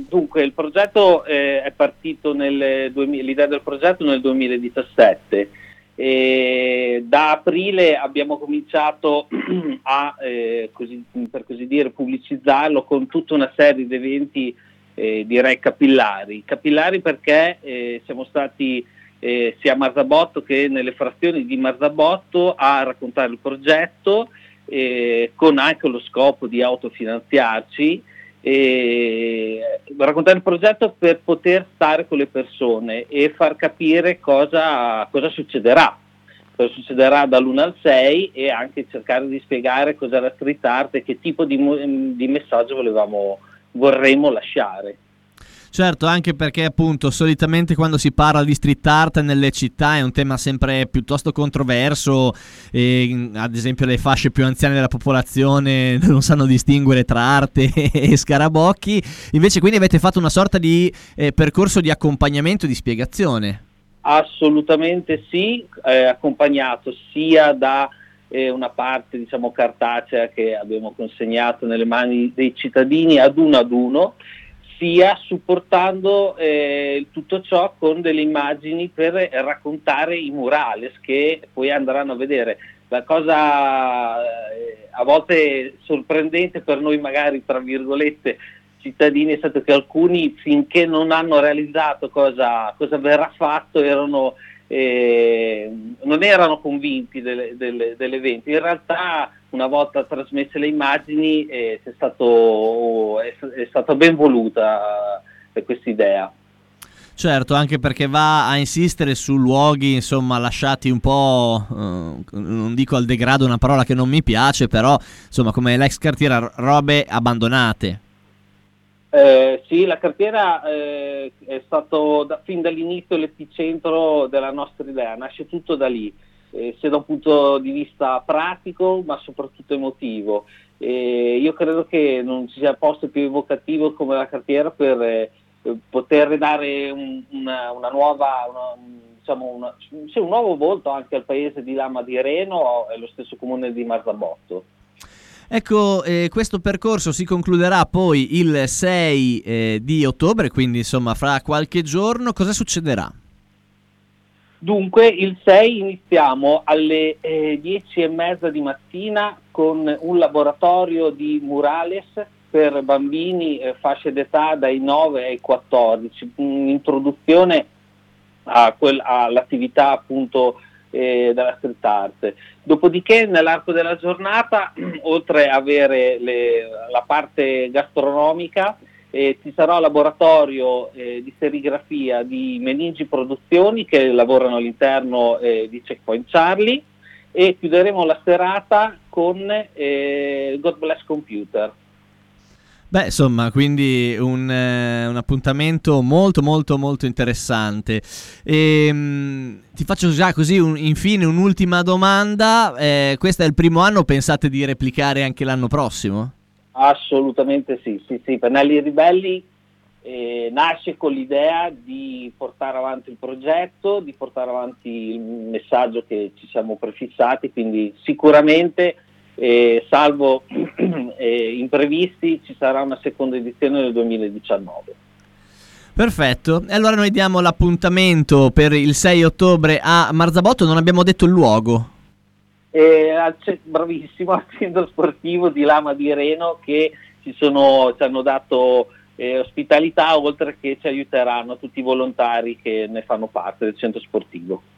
Dunque, il progetto è partito l'idea del progetto nel 2017 e da aprile abbiamo cominciato a, per così dire, pubblicizzarlo con tutta una serie di eventi, direi capillari. Capillari perché siamo stati sia a Marzabotto che nelle frazioni di Marzabotto a raccontare il progetto, con anche lo scopo di autofinanziarci, raccontare il progetto per poter stare con le persone e far capire cosa succederà dall'1 al 6 e anche cercare di spiegare cos'è la street art e che tipo di messaggio vorremmo lasciare. Certo, anche perché appunto solitamente quando si parla di street art nelle città è un tema sempre piuttosto controverso, ad esempio le fasce più anziane della popolazione non sanno distinguere tra arte e scarabocchi, invece quindi avete fatto una sorta di percorso di accompagnamento e di spiegazione. Assolutamente sì, accompagnato sia da una parte diciamo cartacea che abbiamo consegnato nelle mani dei cittadini ad uno, sia supportando tutto ciò con delle immagini per raccontare i murales che poi andranno a vedere. La cosa a volte sorprendente per noi magari, tra virgolette, cittadini, è stato che alcuni, finché non hanno realizzato cosa verrà fatto, non erano convinti dell'evento. In realtà, una volta trasmesse le immagini, è stata ben voluta questa idea. Certo, anche perché va a insistere su luoghi, insomma, lasciati un po', non dico al degrado, una parola che non mi piace, però, insomma, come l'ex cartiera, robe abbandonate. Sì, la cartiera è stato fin dall'inizio l'epicentro della nostra idea, nasce tutto da lì, sia da un punto di vista pratico ma soprattutto emotivo. Io credo che non ci sia posto più evocativo come la cartiera per poter dare un nuovo volto anche al paese di Lama di Reno e lo stesso comune di Marzabotto. Ecco, questo percorso si concluderà poi il 6 di ottobre, quindi insomma fra qualche giorno. Cosa succederà? Dunque il 6 iniziamo alle 10:30 di mattina con un laboratorio di murales per bambini, fasce d'età dai 9 ai 14, un'introduzione all'attività appunto della street art. Dopodiché nell'arco della giornata, oltre ad avere la parte gastronomica, ci sarà un laboratorio di serigrafia di Meningi Produzioni che lavorano all'interno di Checkpoint Charlie, e chiuderemo la serata con God Bless Computer. Beh, insomma, quindi un appuntamento molto molto molto interessante. Ti faccio già così infine un'ultima domanda. Questo è il primo anno, pensate di replicare anche l'anno prossimo? Assolutamente sì. Pennelli Ribelli nasce con l'idea di portare avanti il progetto, di portare avanti il messaggio che ci siamo prefissati, quindi sicuramente salvo imprevisti ci sarà una seconda edizione nel 2019. Perfetto, e allora noi diamo l'appuntamento per il 6 ottobre a Marzabotto. Non abbiamo detto il luogo. Bravissimo, al centro sportivo di Lama di Reno, che ci hanno dato ospitalità, oltre che ci aiuteranno tutti i volontari che ne fanno parte del centro sportivo.